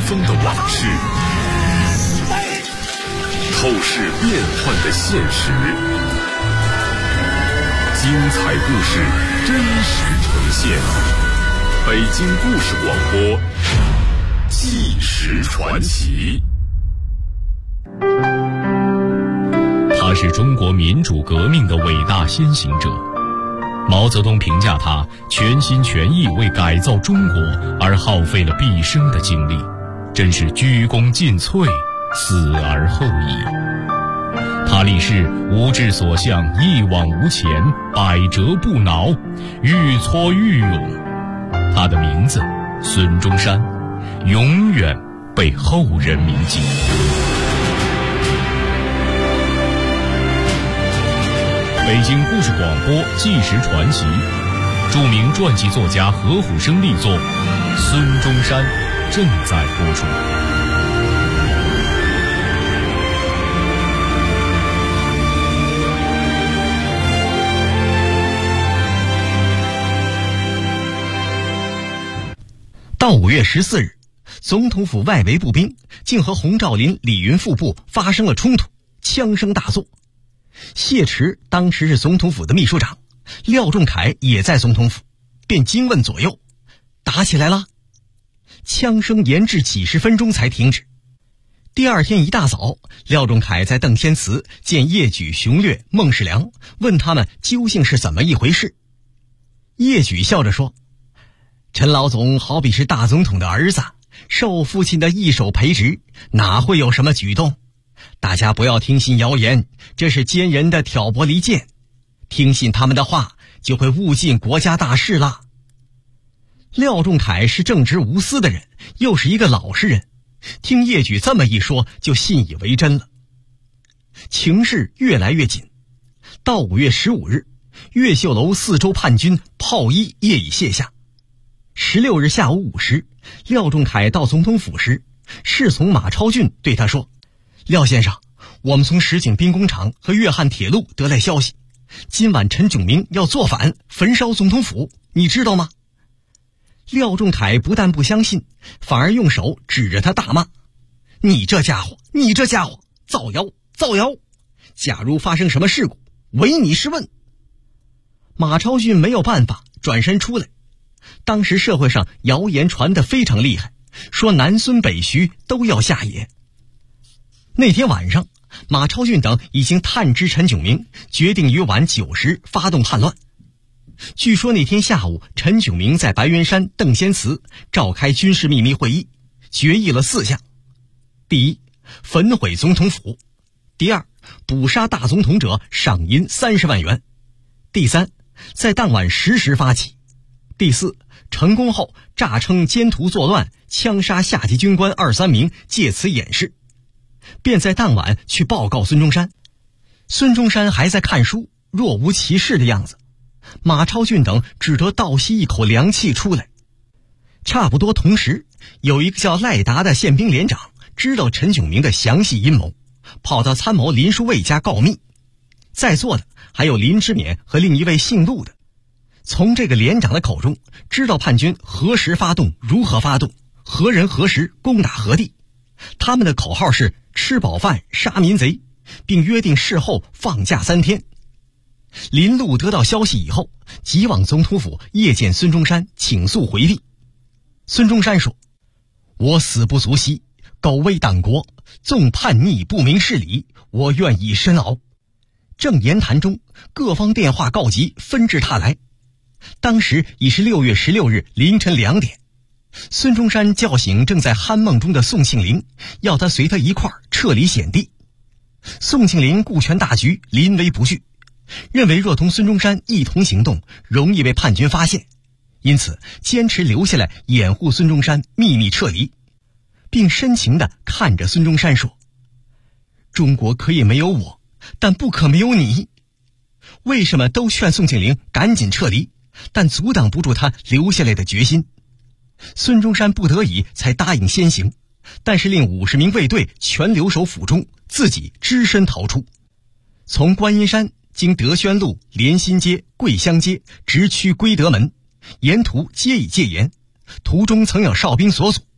风的往事，透视变幻的现实，精彩故事真实呈现。北京故事广播，纪实传奇。他是中国民主革命的伟大先行者。毛泽东评价他全心全意为改造中国而耗费了毕生的精力，真是鞠躬尽瘁，死而后已。他立誓无志所向，一往无前，百折不挠，愈挫愈勇。他的名字孙中山，永远被后人铭记。北京故事广播纪实传奇，著名传记作家何虎生力作《孙中山》正在播出。 到5月14日，总统府外围步兵竟和洪兆麟、李云副部发生了冲突，枪声大作。谢池当时是总统府的秘书长，廖仲恺也在总统府，便惊问左右：打起来了？枪声延至几十分钟才停止。第二天一大早，廖仲恺在邓先祠见叶举、熊略、孟世良，问他们究竟是怎么一回事。叶举笑着说：陈老总好比是大总统的儿子，受父亲的一手培植，哪会有什么举动？大家不要听信谣言，这是奸人的挑拨离间，听信他们的话就会误尽国家大事了。廖仲恺是正直无私的人，又是一个老实人，听叶举这么一说就信以为真了。情势越来越紧，到5月15日，越秀楼4周叛军炮衣业已卸下。16日下午5时，廖仲恺到总统府时，侍从马超俊对他说：廖先生，我们从石井兵工厂和粤汉铁路得来消息，今晚陈炯明要造反，焚烧总统府，你知道吗？廖仲恺不但不相信，反而用手指着他大骂：你这家伙，你这家伙，造谣，造谣！假如发生什么事故，唯你是问。马超俊没有办法，转身出来。当时社会上谣言传得非常厉害，说南孙北徐都要下野。那天晚上，马超俊等已经探知陈炯明，决定于晚9时发动叛乱。据说那天下午，陈炯明在白云山邓先祠召开军事秘密会议，决议了4项：第一，焚毁总统府；第二，捕杀大总统者赏银30万元；第三，在当晚10时发起；第四，成功后诈称奸徒作乱，枪杀下级军官2-3名，借此掩饰。便在当晚去报告孙中山。孙中山还在看书，若无其事的样子。马超俊等只得倒吸一口凉气出来。差不多同时，有一个叫赖达的宪兵连长知道陈炯明的详细阴谋，跑到参谋林书卫家告密。在座的还有林之勉和另一位姓陆的。从这个连长的口中知道叛军何时发动，如何发动，何人何时攻打何地。他们的口号是吃饱饭杀民贼，并约定事后放假3天。林陆得到消息以后，急往总统府谒见孙中山，请诉回避。孙中山说：我死不足惜，苟为党国，纵叛逆不明事理，我愿以身熬。正言谈中，各方电话告急，纷至沓来。当时已是6月16日凌晨2点。孙中山叫醒正在酣梦中的宋庆龄，要他随他一块儿撤离险地。宋庆龄顾全大局，临危不惧，认为若同孙中山一同行动，容易被叛军发现，因此坚持留下来掩护孙中山秘密撤离，并深情地看着孙中山说：中国可以没有我，但不可没有你。为什么都劝宋庆龄赶紧撤离，但阻挡不住他留下来的决心。孙中山不得已才答应先行，但是令50名卫队全留守府中，自己只身逃出，从观音山经德宣路、联心街、桂香街直趋归德门，沿途皆已戒严，途中曾有哨兵所阻。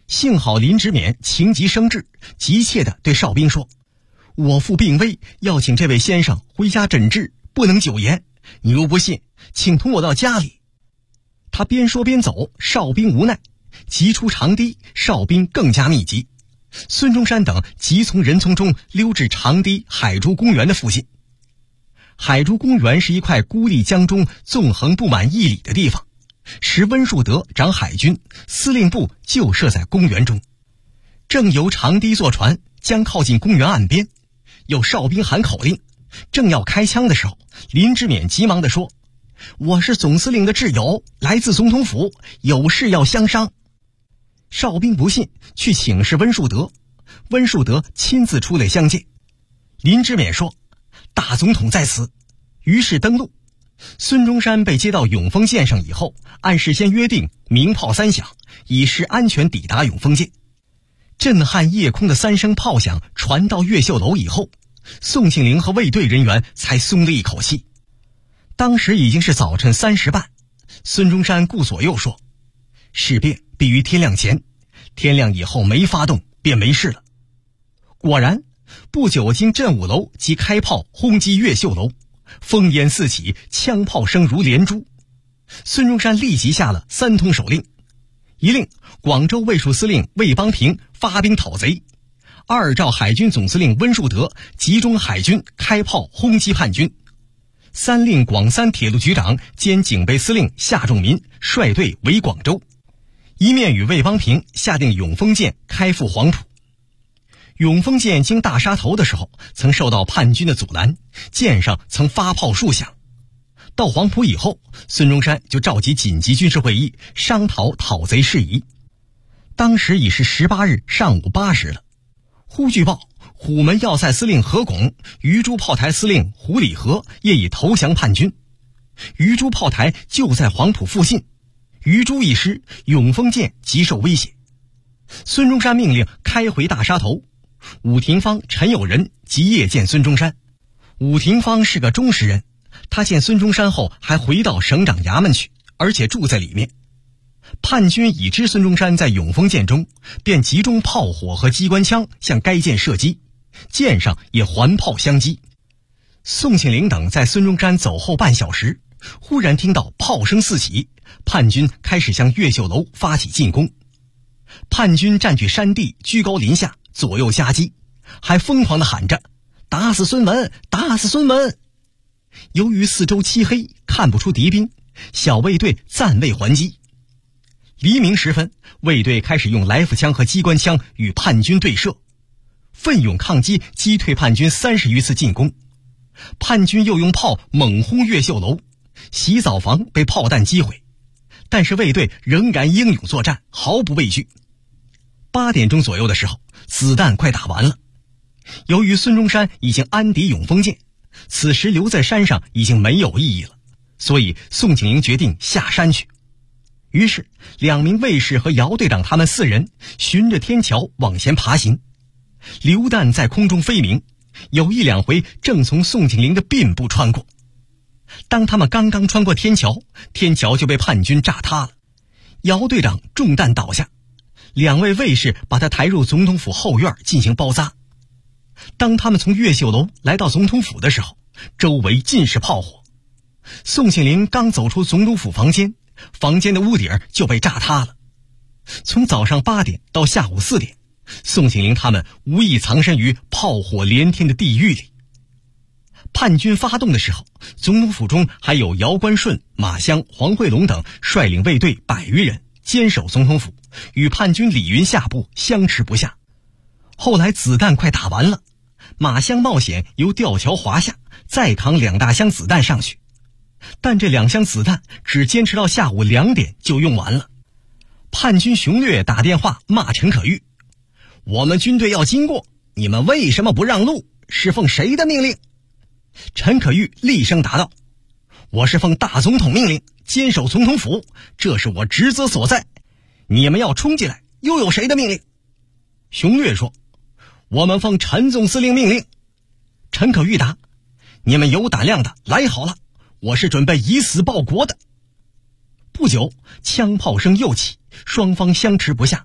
幸好林之勉情急生智，急切地对哨兵说：“我父病危，要请这位先生回家诊治，不能久延。你若不信，请同我到家里。”他边说边走，哨兵无奈，急出长堤，哨兵更加密集。孙中山等急从人丛中溜至长堤海珠公园的附近。海珠公园是一块孤立江中纵横不满1里的地方，时温树德掌海军，司令部就设在公园中。正由长堤坐船将靠近公园岸边，有哨兵喊口令，正要开枪的时候，林之勉急忙地说：“我是总司令的挚友，来自总统府，有事要相商。”哨兵不信，去请示温树德，温树德亲自出来相见。林之勉说：“大总统在此。”于是登陆。孙中山被接到永丰舰上以后，按事先约定鸣炮3响，以示安全抵达永丰舰。震撼夜空的3声炮响传到越秀楼以后，宋庆龄和卫队人员才松了一口气。当时已经是早晨3时半，孙中山顾左右说：“事变必于天亮前，天亮以后没发动便没事了。”果然，不久经振武楼即开炮轰击越秀楼，烽烟四起，枪炮声如连珠。孙中山立即下了3通手令：一令广州卫戍司令魏邦平发兵讨贼；二诏海军总司令温树德集中海军开炮轰击叛军；三令广三铁路局长兼警备司令夏仲民率队围广州，一面与魏邦平下定永丰舰开赴黄埔。永丰舰经大沙头的时候，曾受到叛军的阻拦，舰上曾发炮数响。到黄埔以后，孙中山就召集紧急军事会议，商讨讨贼事宜。当时已是18日上午8时了。忽据报，虎门要塞司令何拱、鱼珠炮台司令胡礼和业已投降叛军。鱼珠炮台就在黄埔附近，鱼珠一失，永丰舰极受威胁。孙中山命令开回大沙头。伍廷芳、陈友仁即夜见孙中山。伍廷芳是个忠实人，他见孙中山后还回到省长衙门去，而且住在里面。叛军已知孙中山在永丰舰中，便集中炮火和机关枪向该舰射击，舰上也环炮相击。宋庆龄等在孙中山走后半小时，忽然听到炮声四起，叛军开始向越秀楼发起进攻。叛军占据山地，居高临下，左右夹击，还疯狂地喊着：“打死孙文，打死孙文！”由于四周漆黑，看不出敌兵，小卫队暂未还击。黎明时分，卫队开始用来福枪和机关枪与叛军对射，奋勇抗击，击退叛军30余次进攻。叛军又用炮猛轰越秀楼，洗澡房被炮弹击毁，但是卫队仍然英勇作战，毫不畏惧。8点钟左右的时候，子弹快打完了。由于孙中山已经安抵永丰舰，此时留在山上已经没有意义了，所以宋庆龄决定下山去。于是2名卫士和姚队长他们4人循着天桥往前爬行，榴弹在空中飞鸣，有1、2回正从宋庆龄的鬓部穿过。当他们刚刚穿过天桥，天桥就被叛军炸塌了，姚队长中弹倒下，2位卫士把他抬入总统府后院进行包扎。当他们从越秀楼来到总统府的时候，周围尽是炮火。宋庆龄刚走出总统府房间，房间的屋顶就被炸塌了。从早上8点到下午4点，宋庆龄他们无意藏身于炮火连天的地狱里。叛军发动的时候，总统府中还有姚关顺、马湘、黄惠龙等率领卫队100余人坚守总统府，与叛军李云下部相持不下。后来子弹快打完了，马湘冒险由吊桥滑下，再扛2大箱子弹上去，但这2箱子弹只坚持到下午2点就用完了。叛军熊略打电话骂陈可玉：“我们军队要经过，你们为什么不让路？是奉谁的命令？”陈可玉厉声答道：“我是奉大总统命令，坚守总统府，这是我职责所在。你们要冲进来，又有谁的命令？”熊略说：“我们奉陈总司令命令。”陈可玉答：“你们有胆量的来好了，我是准备以死报国的。”不久，枪炮声又起，双方相持不下。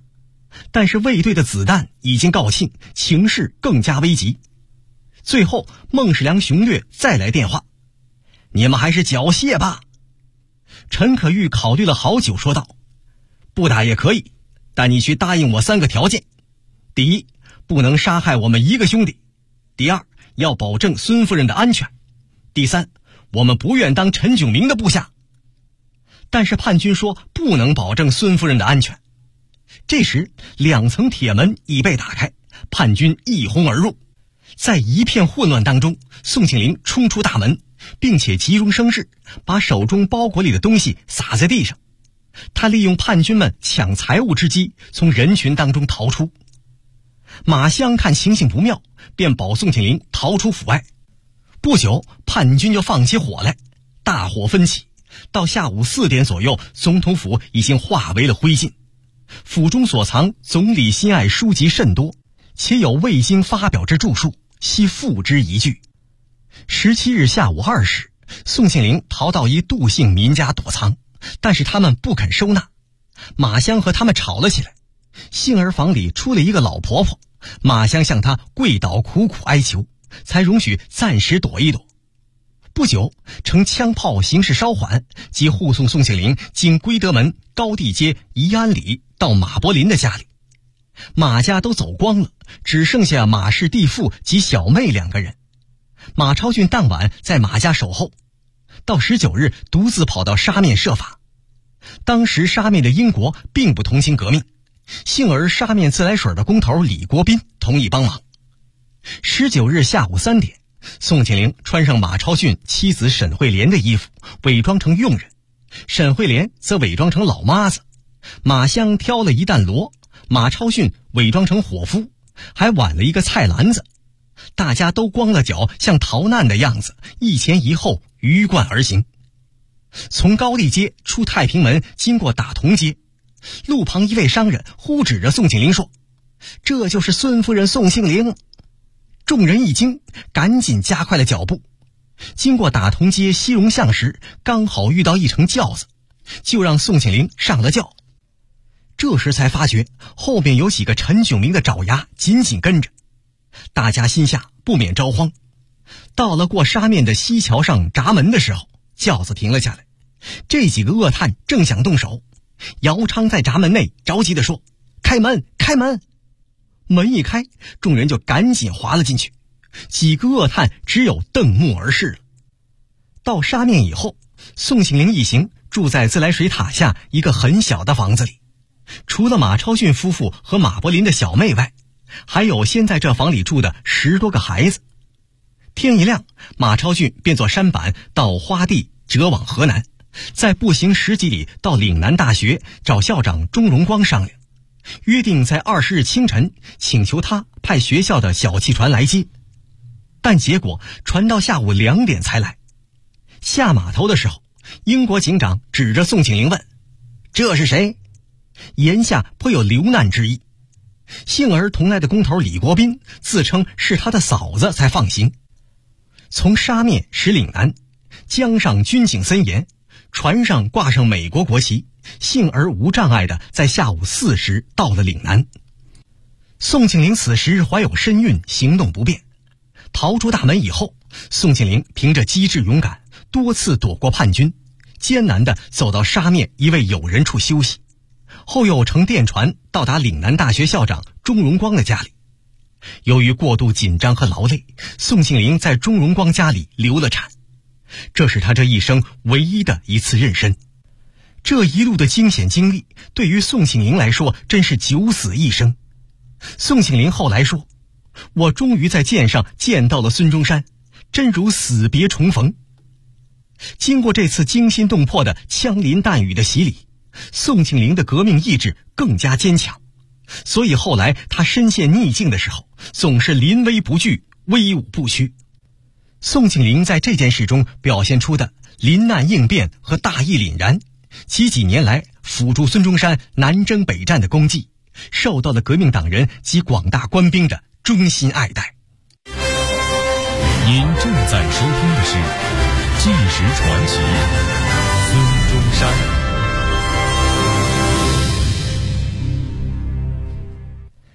但是卫队的子弹已经告罄，情势更加危急。最后孟世良雄略再来电话：“你们还是缴械吧。”陈可玉考虑了好久，说道：“不打也可以，但你需答应我3个条件。第一，不能杀害我们一个兄弟；第二，要保证孙夫人的安全；第三，我们不愿当陈炯明的部下。”但是叛军说不能保证孙夫人的安全。这时2层铁门已被打开，叛军一哄而入。在一片混乱当中，宋庆龄冲出大门，并且急中生智，把手中包裹里的东西撒在地上。他利用叛军们抢财物之机，从人群当中逃出。马湘看情形不妙，便保宋庆龄逃出府外。不久，叛军就放起火来，大火纷起。到下午4点左右，总统府已经化为了灰烬。府中所藏总理心爱书籍甚多，且有未经发表之著述，悉付之一炬。17日下午2时，宋庆龄逃到一杜姓民家躲藏，但是他们不肯收纳。马湘和他们吵了起来。杏儿房里出了一个老婆婆，马湘向她跪倒苦苦哀求，才容许暂时躲一躲。不久，乘枪炮形势稍缓，即护送宋庆龄经归德门、高地街、宜安里到马柏林的家里。马家都走光了，只剩下马氏弟妇及小妹2个人。马超俊当晚在马家守候，到19日独自跑到沙面设法。当时沙面的英国并不同情革命，幸而沙面自来水的工头李国斌同意帮忙。19日下午3点，宋庆龄穿上马超俊妻子沈慧莲的衣服，伪装成佣人；沈慧莲则伪装成老妈子。马湘挑了一担骡，马超俊伪装成伙夫，还挽了一个菜篮子。大家都光了脚，像逃难的样子，一前一后鱼贯而行。从高地街出太平门，经过大同街，路旁一位商人呼指着宋庆龄说：“这就是孙夫人宋庆龄。”众人一惊，赶紧加快了脚步。经过大同街西荣巷时，刚好遇到一乘轿子，就让宋庆龄上了轿。这时才发觉后面有几个陈炯明的爪牙紧紧跟着，大家心下不免着慌。到了过沙面的西桥上闸门的时候，轿子停了下来。这几个恶探正想动手，姚昌在闸门内着急地说：“开门，开门！”门一开，众人就赶紧滑了进去。几个恶探只有瞪目而视了。到沙面以后，宋庆龄一行住在自来水塔下一个很小的房子里。除了马超俊夫妇和马柏林的小妹外，还有先在这房里住的10多个孩子。天一亮，马超俊便坐舢板到花地折往河南，再步行10几里到岭南大学找校长钟荣光商量，约定在20日清晨请求他派学校的小汽船来接。但结果船到下午2点才来。下码头的时候，英国警长指着宋庆龄问：“这是谁？”言下颇有流难之意。幸而同来的工头李国斌自称是他的嫂子才放行。从沙面驶岭南，江上军警森严，船上挂上美国国旗，幸而无障碍的在下午4时到了岭南。宋庆龄此时怀有身孕，行动不便。逃出大门以后，宋庆龄凭着机智勇敢，多次躲过叛军，艰难地走到沙面一位友人处休息，后又乘电船到达岭南大学校长钟荣光的家里。由于过度紧张和劳累，宋庆龄在钟荣光家里流了产，这是他这一生唯一的一次妊娠。这一路的惊险经历对于宋庆龄来说真是九死一生。宋庆龄后来说：“我终于在舰上见到了孙中山，真如死别重逢。”经过这次惊心动魄的枪林弹雨的洗礼，宋庆龄的革命意志更加坚强，所以后来他身陷逆境的时候，总是临危不惧，威武不屈。宋庆龄在这件事中表现出的临难应变和大义凛然，及几年来辅助孙中山南征北战的功绩，受到了革命党人及广大官兵的衷心爱戴。 您正在收听的是《纪实传奇》，孙中山。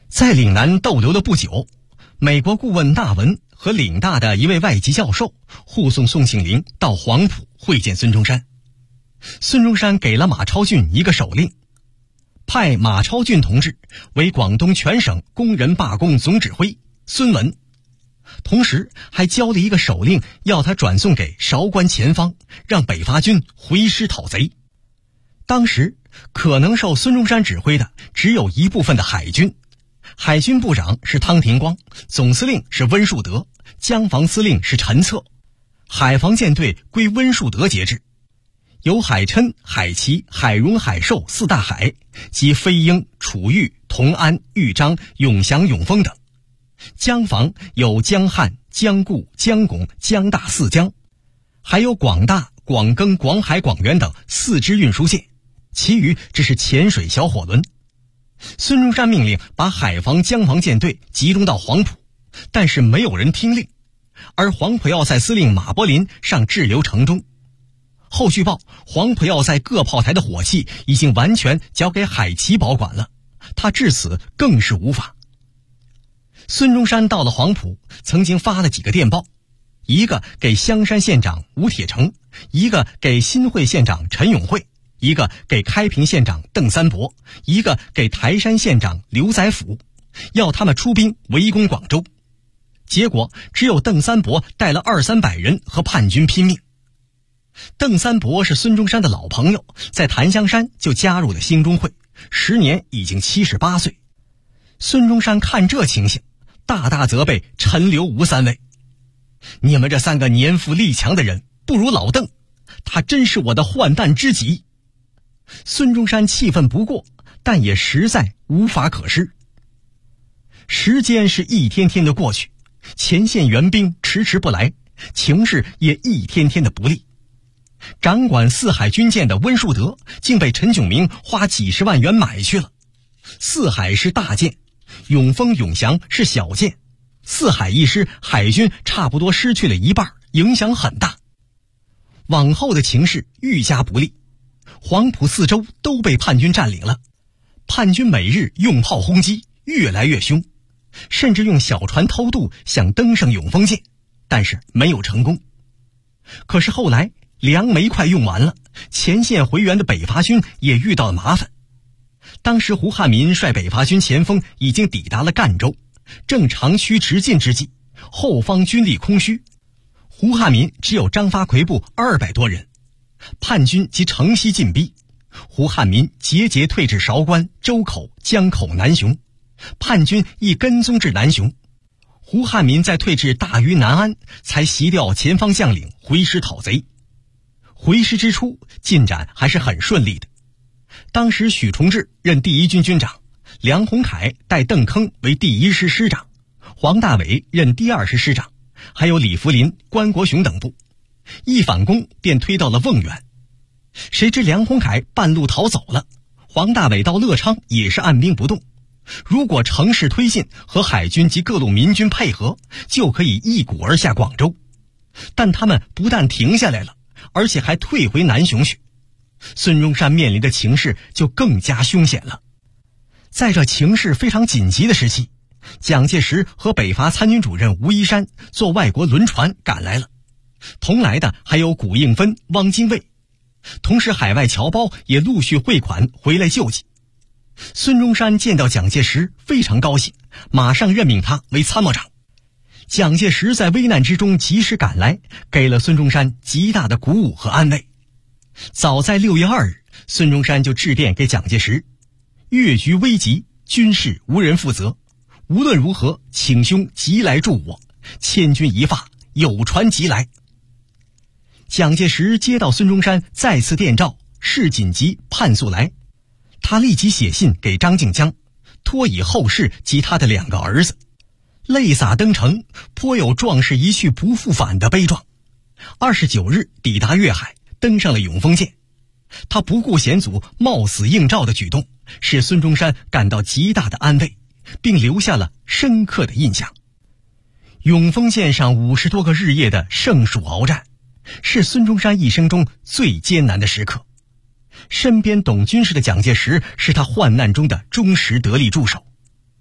在岭南逗留了不久，美国顾问纳文和岭大的一位外籍教授护送宋庆龄到黄埔会见孙中山。孙中山给了马超俊一个手令，派马超俊同志为广东全省工人罢工总指挥孙文，同时还交了一个手令，要他转送给韶关前方，让北伐军回师讨贼。当时可能受孙中山指挥的只有一部分的海军，海军部长是汤廷光，总司令是温树德，江防司令是陈策，海防舰队归温树德节制，有海琛、海奇、海荣、海寿四大海及飞鹰、楚玉、同安、豫章、永祥、永丰等。江防有江汉、江固、江拱、江大四江，还有广大、广庚、广海、广元等4支运输舰，其余只是潜水小火轮。孙中山命令把海防、江防舰队集中到黄埔，但是没有人听令，而黄埔要塞司令马柏林尚滞留城中。后据报，黄埔要塞各炮台的火器已经完全交给海奇保管了，他至此更是无法。孙中山到了黄埔，曾经发了几个电报，一个给香山县长吴铁城，一个给新会县长陈永会，一个给开平县长邓三伯，一个给台山县长刘载甫，要他们出兵围攻广州。结果只有邓三伯带了200-300人和叛军拼命。邓三伯是孙中山的老朋友，在檀香山就加入了兴中会，时年已经78岁。孙中山看这情形，大大责备陈刘吴3位，你们这3个年富力强的人不如老邓，他真是我的患难知己。孙中山气愤不过，但也实在无法可施。时间是一天天的过去，前线援兵迟迟不来，情势也一天天的不利。掌管四海军舰的温树德竟被陈炯明花几十万元买去了。四海是大舰，永丰、永祥是小舰，四海一失，海军差不多失去了一半，影响很大。往后的情势愈加不利，黄埔四周都被叛军占领了，叛军每日用炮轰击，越来越凶，甚至用小船偷渡想登上永丰舰，但是没有成功。可是后来粮煤快用完了，前线回援的北伐军也遇到了麻烦。当时胡汉民率北伐军前锋已经抵达了赣州，正长驱直进之际，后方军力空虚，胡汉民只有张发奎部200多人，叛军即城西进逼，胡汉民节节退至韶关、周口、江口、南雄，叛军亦跟踪至南雄。胡汉民在退至大余南安，才袭调前方将领回师讨贼。回师之初，进展还是很顺利的。当时许崇智任第1军军长，梁鸿楷代邓铿为第1师师长，黄大炜任第2师师长，还有李福林、关国雄等部。一反攻便推到了瓮源，谁知梁鸿楷半路逃走了，黄大炜到乐昌也是按兵不动。如果乘势推进，和海军及各路民军配合，就可以一鼓而下广州。但他们不但停下来了，而且还退回南雄去，孙中山面临的情势就更加凶险了。在这情势非常紧急的时期，蒋介石和北伐参军主任吴一山坐外国轮船赶来了，同来的还有古应芬、汪精卫，同时海外侨胞也陆续汇款回来救济。孙中山见到蒋介石非常高兴，马上任命他为参谋长。蒋介石在危难之中及时赶来，给了孙中山极大的鼓舞和安慰。早在6月2日，孙中山就致电给蒋介石，越局危急，军事无人负责，无论如何请兄即来助我，千钧一发，有船即来。蒋介石接到孙中山再次电召，事紧急，盼速来。他立即写信给张静江，托以后事及他的2个儿子，泪洒登城，颇有壮士一去不复返的悲壮。29日抵达粤海，登上了永丰舰。他不顾险阻，冒死应召的举动，使孙中山感到极大的安慰，并留下了深刻的印象。永丰舰上50多个日夜的胜暑鏖战，是孙中山一生中最艰难的时刻。身边懂军事的蒋介石是他患难中的忠实得力助手。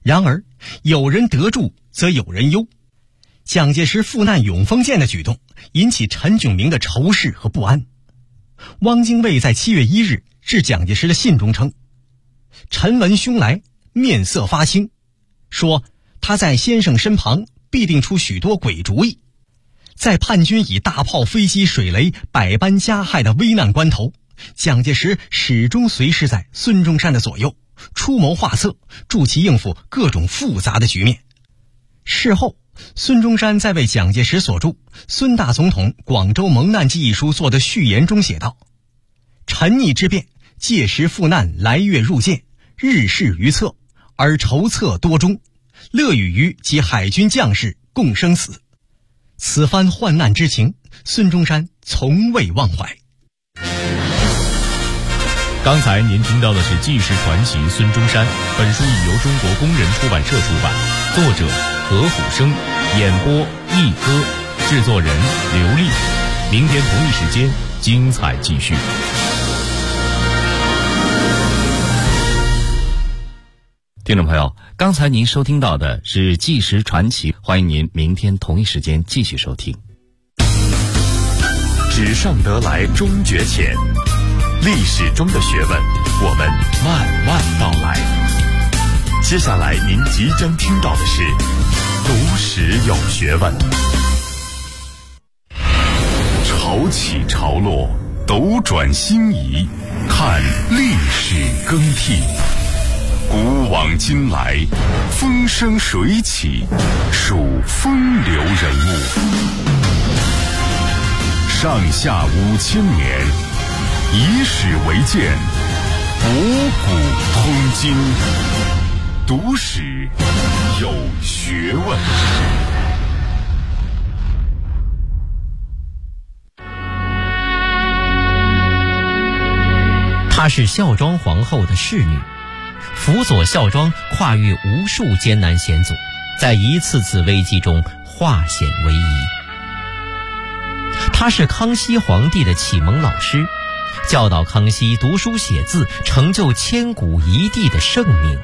然而有人得助则有人忧，蒋介石赴难永丰舰的举动引起陈炯明的仇视和不安。汪精卫在7月1日致蒋介石的信中称，陈闻兄来，面色发青，说他在先生身旁必定出许多鬼主意。在叛军以大炮、飞机、水雷百般加害的危难关头，蒋介石始终随侍在孙中山的左右，出谋划策，助其应付各种复杂的局面。事后，孙中山在为蒋介石所著《孙大总统广州蒙难记》一书做的序言中写道：陈逆之变，届时赴难来月入舰，日事于策，而筹策多终，乐与于及海军将士共生死。此番患难之情，孙中山从未忘怀。 刚才您听到的是纪实传奇孙中山，本书已由中国工人出版社出版，作者何虎生，演播一哥，制作人刘丽。明天同一时间精彩继续。 听众朋友，刚才您收听到的是纪实传奇，欢迎您明天同一时间继续收听。 纸上得来终觉浅，历史中的学问，我们慢慢道来。接下来您即将听到的是读史有学问。潮起潮落，斗转星移，看历史更替。古往今来，风生水起，数风流人物。上下5000年，以史为鉴，博古通今。读史有学问。 她是孝庄皇后的侍女，辅佐孝庄跨越无数艰难险阻，在一次次危机中化险为夷。他是康熙皇帝的启蒙老师，教导康熙读书写字，成就千古一帝的盛名。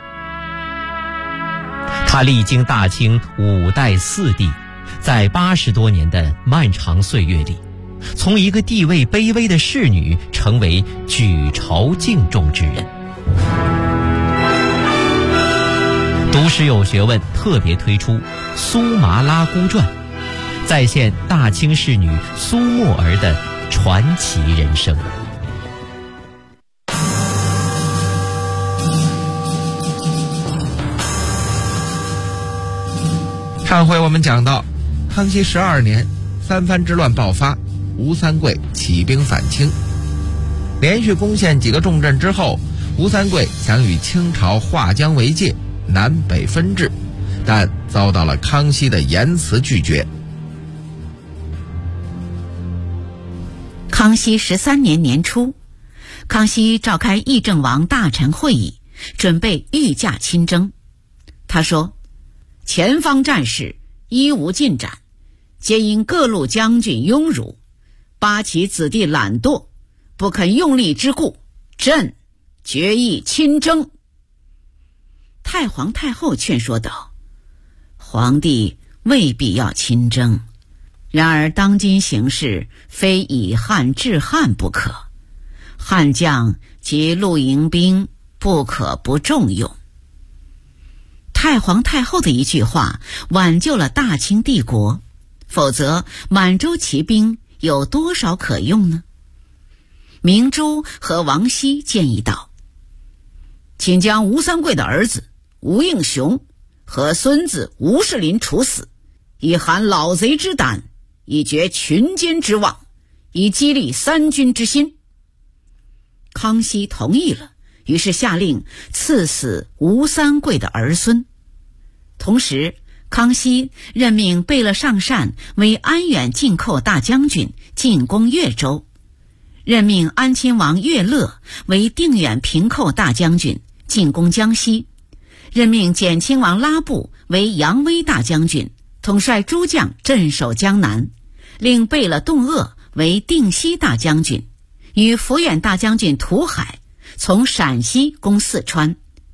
他历经大清5代4帝，在80多年的漫长岁月里，从一个地位卑微的侍女成为举朝敬重之人。读史有学问特别推出《苏麻拉姑传》，再现大清侍女苏沫儿的传奇人生。 上回我们讲到，康熙12年，三藩之乱爆发，吴三桂起兵反清，连续攻陷几个重镇之后，吴三桂想与清朝划江为界，南北分治，但遭到了康熙的严词拒绝。 康熙13年年初，康熙召开议政王大臣会议，准备御驾亲征。他说，前方战事一无进展，皆因各路将军庸辱，八旗子弟懒惰，不肯用力之故，朕决意亲征。太皇太后劝说道，皇帝未必要亲征，然而当今形势非以汉制汉不可，汉将及露营兵不可不重用。太皇太后的一句话挽救了大清帝国，否则满洲骑兵有多少可用呢？明珠和王熙建议道，请将吴三桂的儿子吴应熊和孙子吴世林处死，以寒老贼之胆，以绝群奸之妄，以激励三军之心。康熙同意了，于是下令赐死吴三桂的儿孙。同时，康熙任命贝勒尚善为安远进寇大将军，进攻越州，任命安亲王岳乐为定远平寇大将军，进攻江西，任命简亲王拉布为扬威大将军，统帅诸将镇守江南，令贝勒洞鄂为定西大将军，与抚远大将军涂海从陕西攻四川。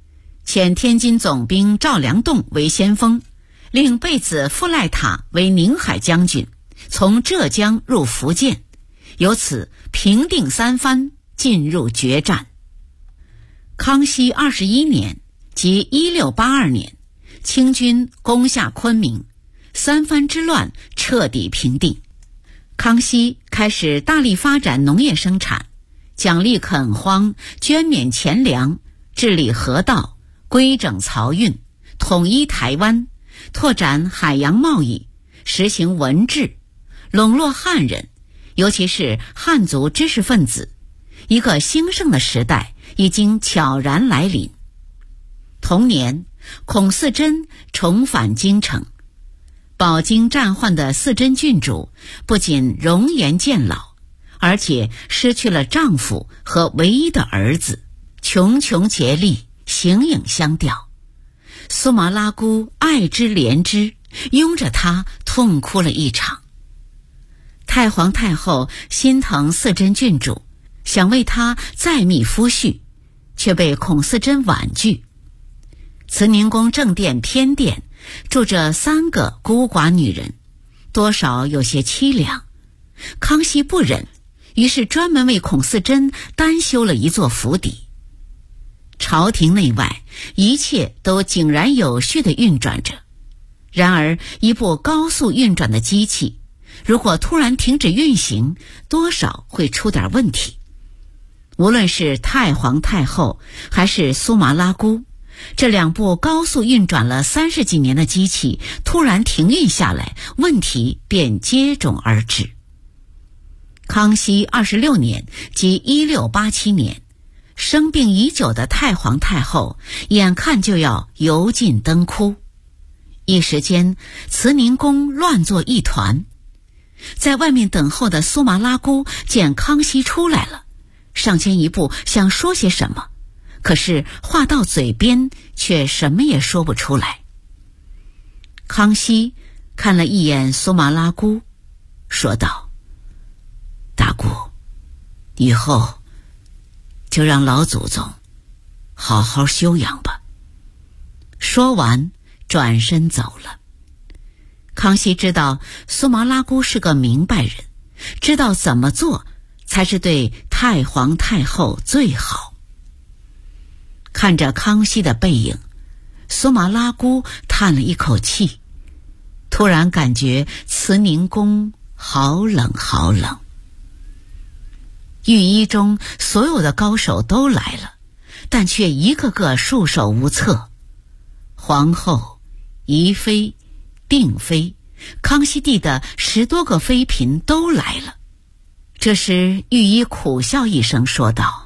遣天津总兵赵良栋为先锋，令贝子傅赖塔为宁海将军，从浙江入福建，由此平定三藩，进入决战。康熙21年，即1682年，清军攻下昆明，三藩之乱彻底平定。康熙开始大力发展农业生产，奖励垦荒，捐免钱粮，治理河道，规整漕运，统一台湾，拓展海洋贸易，实行文治，笼络汉人，尤其是汉族知识分子，一个兴盛的时代已经悄然来临。同年，孔嗣珍重返京城，饱经战患的嗣珍郡主不仅容颜渐老，而且失去了丈夫和唯一的儿子，穷穷竭力，形影相吊。苏麻拉姑爱之怜之，拥着她痛哭了一场。太皇太后心疼嗣珍郡主，想为她再觅夫婿，却被孔嗣珍婉拒。慈宁宫正殿偏殿住着3个孤寡女人，多少有些凄凉。康熙不忍，于是专门为孔嗣珍单修了一座府邸。朝廷内外一切都井然有序地运转着。然而一部高速运转的机器，如果突然停止运行，多少会出点问题。无论是太皇太后还是苏麻拉姑，这2部高速运转了30几年的机器突然停运下来，问题便接踵而至。康熙26年，即1687年，生病已久的太皇太后眼看就要油尽灯枯，一时间慈宁宫乱作一团。在外面等候的苏麻拉姑见康熙出来了，上前一步想说些什么，可是话到嘴边却什么也说不出来。康熙看了一眼苏麻拉姑，说道：大姑，以后就让老祖宗好好休养吧。说完转身走了。康熙知道苏麻拉姑是个明白人，知道怎么做才是对太皇太后最好。看着康熙的背影，苏麻拉姑叹了一口气，突然感觉慈宁宫好冷好冷。御医中所有的高手都来了，但却一个个束手无策。皇后、宜妃、定妃、康熙帝的10多个妃嫔都来了。这时御医苦笑一声说道：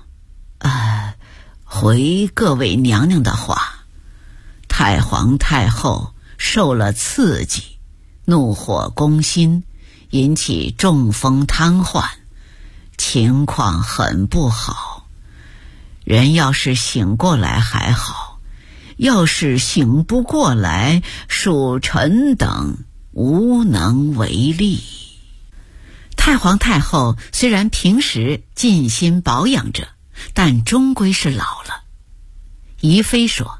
回各位娘娘的话，太皇太后受了刺激，怒火攻心，引起中风瘫痪，情况很不好。人要是醒过来还好，要是醒不过来，属臣等无能为力。太皇太后虽然平时尽心保养着，但终归是老了。宜妃说：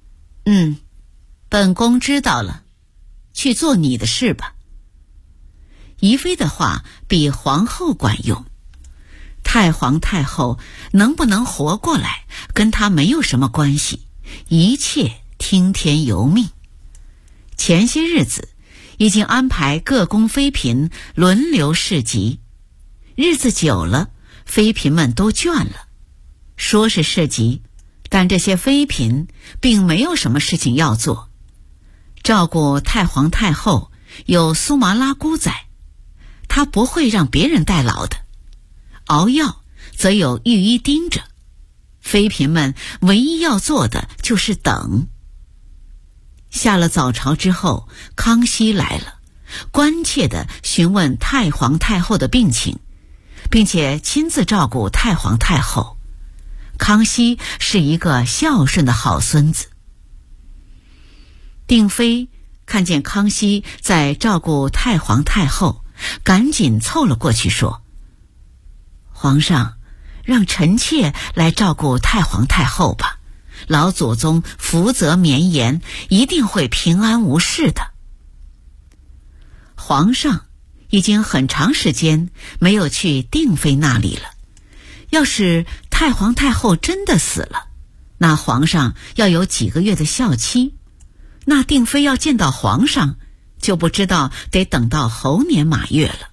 本宫知道了，去做你的事吧。宜妃的话比皇后管用。太皇太后能不能活过来跟她没有什么关系，一切听天由命。前些日子已经安排各宫妃嫔轮流侍疾，日子久了，妃嫔们都倦了。说是侍疾，但这些妃嫔并没有什么事情要做。照顾太皇太后有苏麻拉姑在，她不会让别人代劳的。熬药则有御医盯着，妃嫔们唯一要做的就是等。下了早朝之后，康熙来了，关切地询问太皇太后的病情，并且亲自照顾太皇太后。康熙是一个孝顺的好孙子。定妃看见康熙在照顾太皇太后，赶紧凑了过去说：皇上，让臣妾来照顾太皇太后吧， 老祖宗福泽绵延，一定会平安无事的。皇上已经很长时间没有去定妃那里了。要是太皇太后真的死了，那皇上要有几个月的孝期，那定妃要见到皇上，就不知道得等到猴年马月了。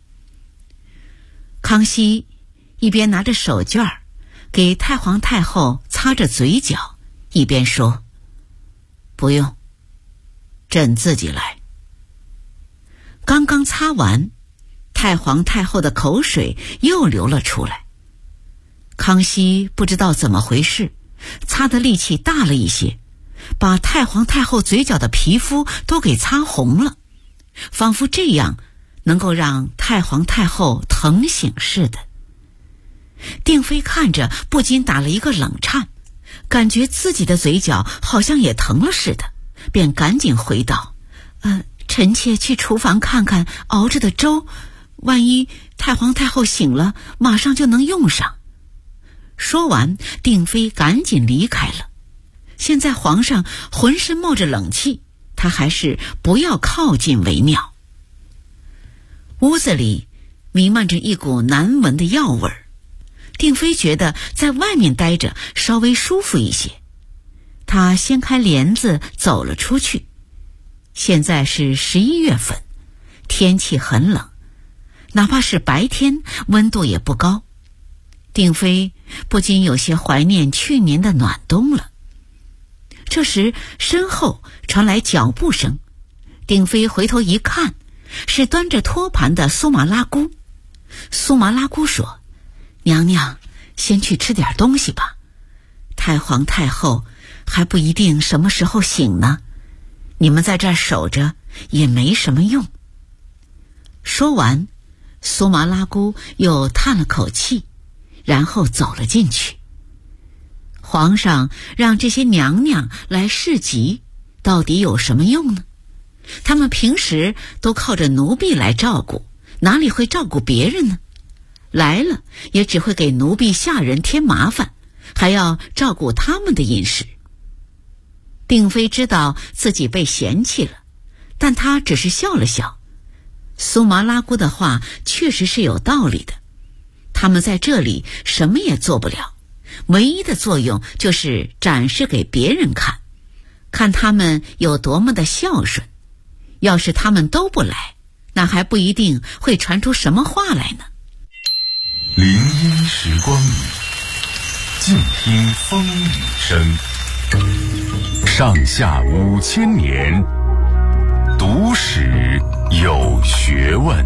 康熙一边拿着手绢给太皇太后擦着嘴角，一边说：“不用，朕自己来。”刚刚擦完，太皇太后的口水又流了出来。康熙不知道怎么回事，擦的力气大了一些，把太皇太后嘴角的皮肤都给擦红了，仿佛这样能够让太皇太后疼醒似的。定妃看着不禁打了一个冷颤，感觉自己的嘴角好像也疼了似的，便赶紧回道：“臣妾去厨房看看熬着的粥，万一太皇太后醒了，马上就能用上。”说完，定妃赶紧离开了。现在皇上浑身冒着冷气，他还是不要靠近为妙。屋子里弥漫着一股难闻的药味儿，定妃觉得在外面待着稍微舒服一些，她掀开帘子走了出去。现在是11月份，天气很冷，哪怕是白天温度也不高。定妃不禁有些怀念去年的暖冬了。这时身后传来脚步声，定妃回头一看，是端着托盘的苏麻拉姑。苏麻拉姑说：“娘娘，先去吃点东西吧，太皇太后还不一定什么时候醒呢，你们在这儿守着也没什么用。”说完，苏麻拉姑又叹了口气，然后走了进去。皇上让这些娘娘来侍疾，到底有什么用呢？他们平时都靠着奴婢来照顾，哪里会照顾别人呢？来了也只会给奴婢下人添麻烦，还要照顾他们的饮食。定妃知道自己被嫌弃了，但她只是笑了笑。苏麻拉姑的话确实是有道理的，他们在这里什么也做不了，唯一的作用就是展示给别人看，看他们有多么的孝顺。要是他们都不来，那还不一定会传出什么话来呢。 林荫时光里，静听风雨声。上下5000年，读史有学问。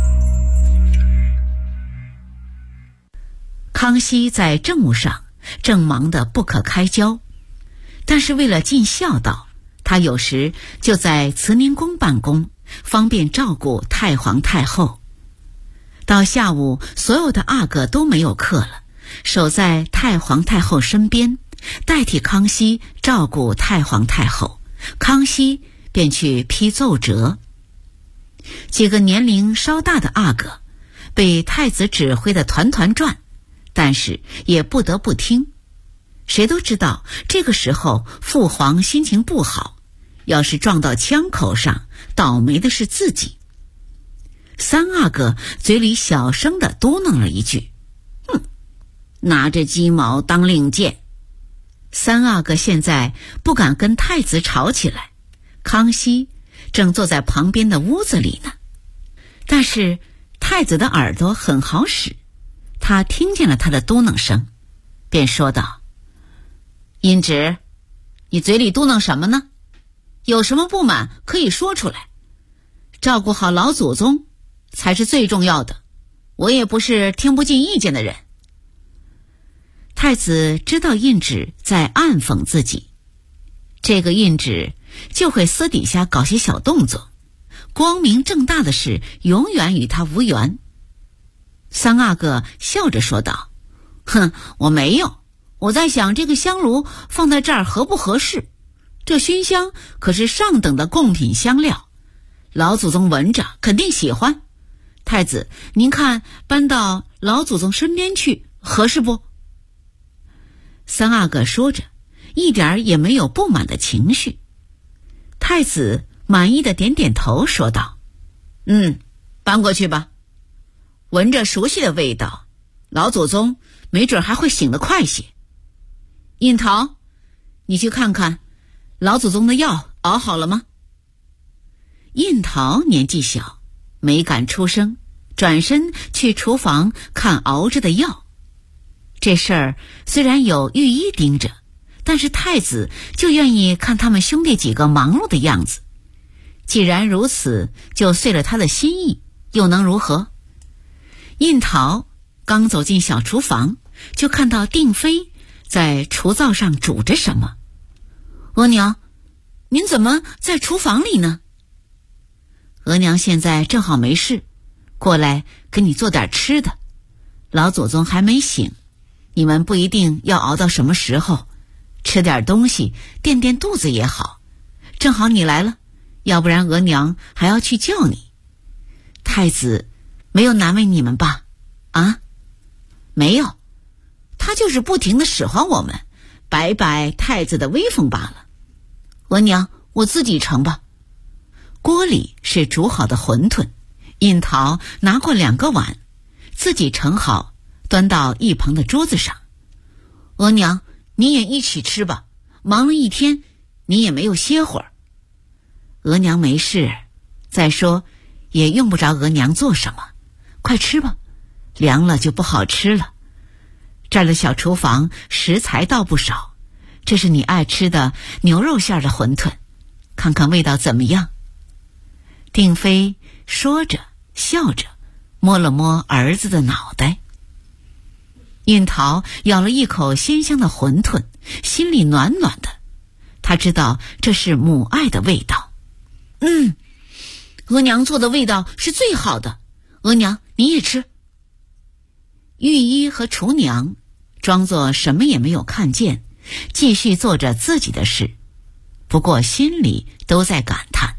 康熙在政务上正忙得不可开交，但是为了尽孝道，他有时就在慈宁宫办公，方便照顾太皇太后。到下午，所有的阿哥都没有课了，守在太皇太后身边，代替康熙照顾太皇太后。康熙便去批奏折。几个年龄稍大的阿哥被太子指挥的团团转，但是也不得不听。谁都知道这个时候父皇心情不好，要是撞到枪口上，倒霉的是自己。三阿哥嘴里小声地嘟囔了一句：“拿着鸡毛当令箭。”三阿哥现在不敢跟太子吵起来，康熙正坐在旁边的屋子里呢。但是太子的耳朵很好使，他听见了他的嘟囔声，便说道：“英侄，你嘴里嘟囔什么呢？有什么不满可以说出来，照顾好老祖宗才是最重要的，我也不是听不进意见的人。”太子知道胤旨在暗讽自己，这个胤旨就会私底下搞些小动作，光明正大的事永远与他无缘。三阿哥笑着说道：“我没有，我在想这个香炉放在这儿合不合适，这熏香可是上等的贡品香料，老祖宗闻着肯定喜欢。太子，您看搬到老祖宗身边去合适不？”三阿哥说着， 一点儿也没有不满的情绪。太子满意的点点头说道：搬过去吧。闻着熟悉的味道，老祖宗没准还会醒得快些。印桃，你去看看老祖宗的药熬好了吗？印桃年纪小，没敢出声，转身去厨房看熬着的药。这事儿虽然有御医盯着，但是太子就愿意看他们兄弟几个忙碌的样子。既然如此，就遂了他的心意，又能如何？印桃刚走进小厨房，就看到定妃在厨灶上煮着什么。额娘，您怎么在厨房里呢？额娘现在正好没事，过来给你做点吃的。老祖宗还没醒，你们不一定要熬到什么时候，吃点东西垫垫肚子也好。正好你来了，要不然额娘还要去叫你。太子没有难为你们吧？啊？没有，他就是不停地使唤我们，摆摆太子的威风罢了。额娘，我自己盛吧。锅里是煮好的馄饨，印桃拿过2个碗，自己盛好，端到一旁的桌子上。额娘，你也一起吃吧，忙了一天，你也没有歇会儿。额娘没事，再说也用不着额娘做什么，快吃吧，凉了就不好吃了。这儿的小厨房食材倒不少，这是你爱吃的牛肉馅的馄饨，看看味道怎么样。定妃说着笑着，摸了摸儿子的脑袋。印桃咬了一口鲜香的馄饨，心里暖暖的，他知道这是母爱的味道。额娘做的味道是最好的，额娘你也吃。御医和厨娘装作什么也没有看见，继续做着自己的事，不过心里都在感叹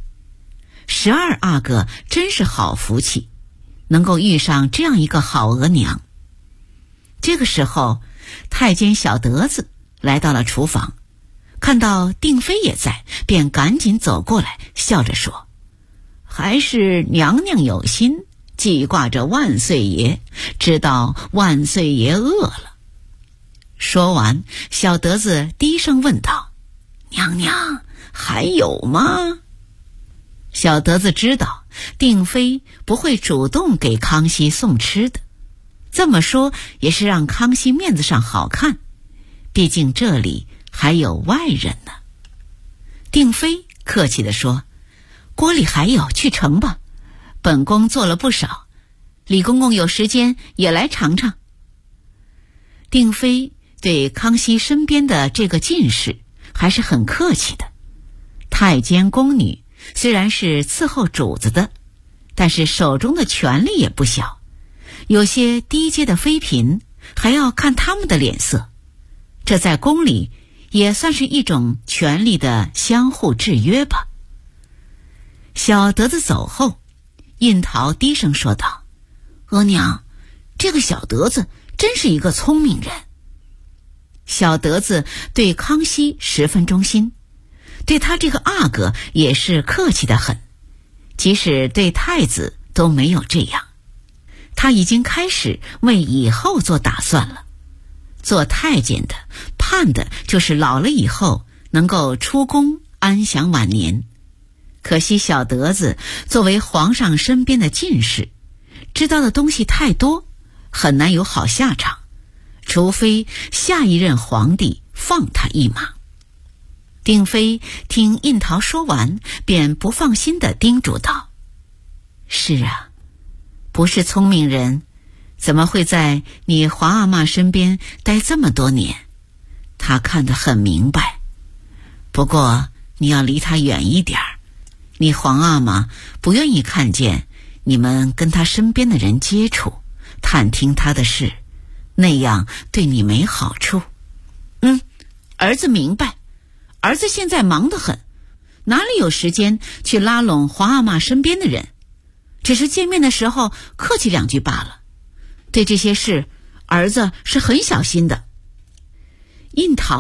，12阿哥真是好福气，能够遇上这样一个好额娘。这个时候，太监小德子来到了厨房，看到定妃也在，便赶紧走过来，笑着说：还是娘娘有心，记挂着万岁爷，知道万岁爷饿了。说完，小德子低声问道：娘娘还有吗？小德子知道定妃不会主动给康熙送吃的，这么说也是让康熙面子上好看，毕竟这里还有外人呢。定妃客气地说：锅里还有，去盛吧，本宫做了不少，李公公有时间也来尝尝。定妃对康熙身边的这个进士还是很客气的。太监宫女虽然是伺候主子的，但是手中的权力也不小，有些低阶的妃嫔还要看他们的脸色，这在宫里也算是一种权力的相互制约吧。小德子走后，印桃低声说道：额娘，这个小德子真是一个聪明人。小德子对康熙十分忠心，对他这个阿哥也是客气得很，即使对太子都没有这样。他已经开始为以后做打算了。做太监的盼的就是老了以后能够出宫安享晚年。可惜小德子作为皇上身边的进士，知道的东西太多，很难有好下场，除非下一任皇帝放他一马。定妃听印桃说完，便不放心地叮嘱道：是啊，不是聪明人，怎么会在你皇阿玛身边待这么多年？他看得很明白，不过你要离他远一点儿，你皇阿玛不愿意看见你们跟他身边的人接触，探听他的事，那样对你没好处。儿子明白，儿子现在忙得很，哪里有时间去拉拢皇阿玛身边的人，只是见面的时候客气2句罢了。对这些事，儿子是很小心的。印桃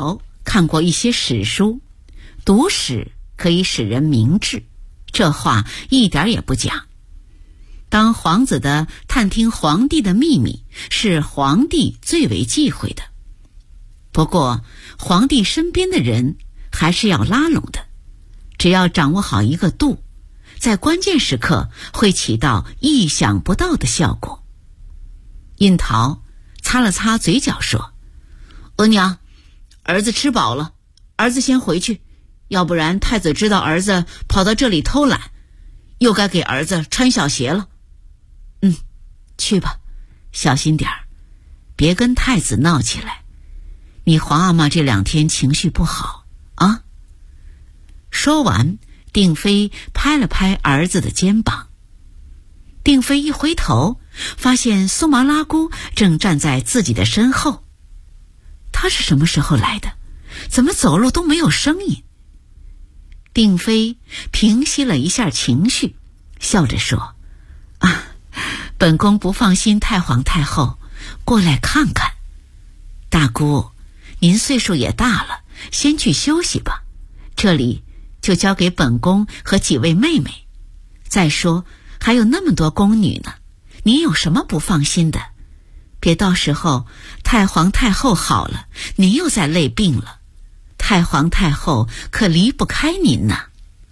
看过一些史书，读史可以使人明智，这话一点也不假。当皇子的探听皇帝的秘密是皇帝最为忌讳的，不过皇帝身边的人还是要拉拢的，只要掌握好一个度，在关键时刻会起到意想不到的效果。印桃擦了擦嘴角说：额娘，儿子吃饱了，儿子先回去，要不然太子知道儿子跑到这里偷懒，又该给儿子穿小鞋了。去吧，小心点儿，别跟太子闹起来。你皇阿玛这2天情绪不好啊。说完，定妃拍了拍儿子的肩膀。定妃一回头，发现苏麻拉姑正站在自己的身后。他是什么时候来的？怎么走路都没有声音？定妃平息了一下情绪，笑着说：本宫不放心太皇太后，过来看看。大姑，您岁数也大了，先去休息吧，这里就交给本宫和几位妹妹。再说还有那么多宫女呢，您有什么不放心的？别到时候太皇太后好了，您又再累病了，太皇太后可离不开您呢。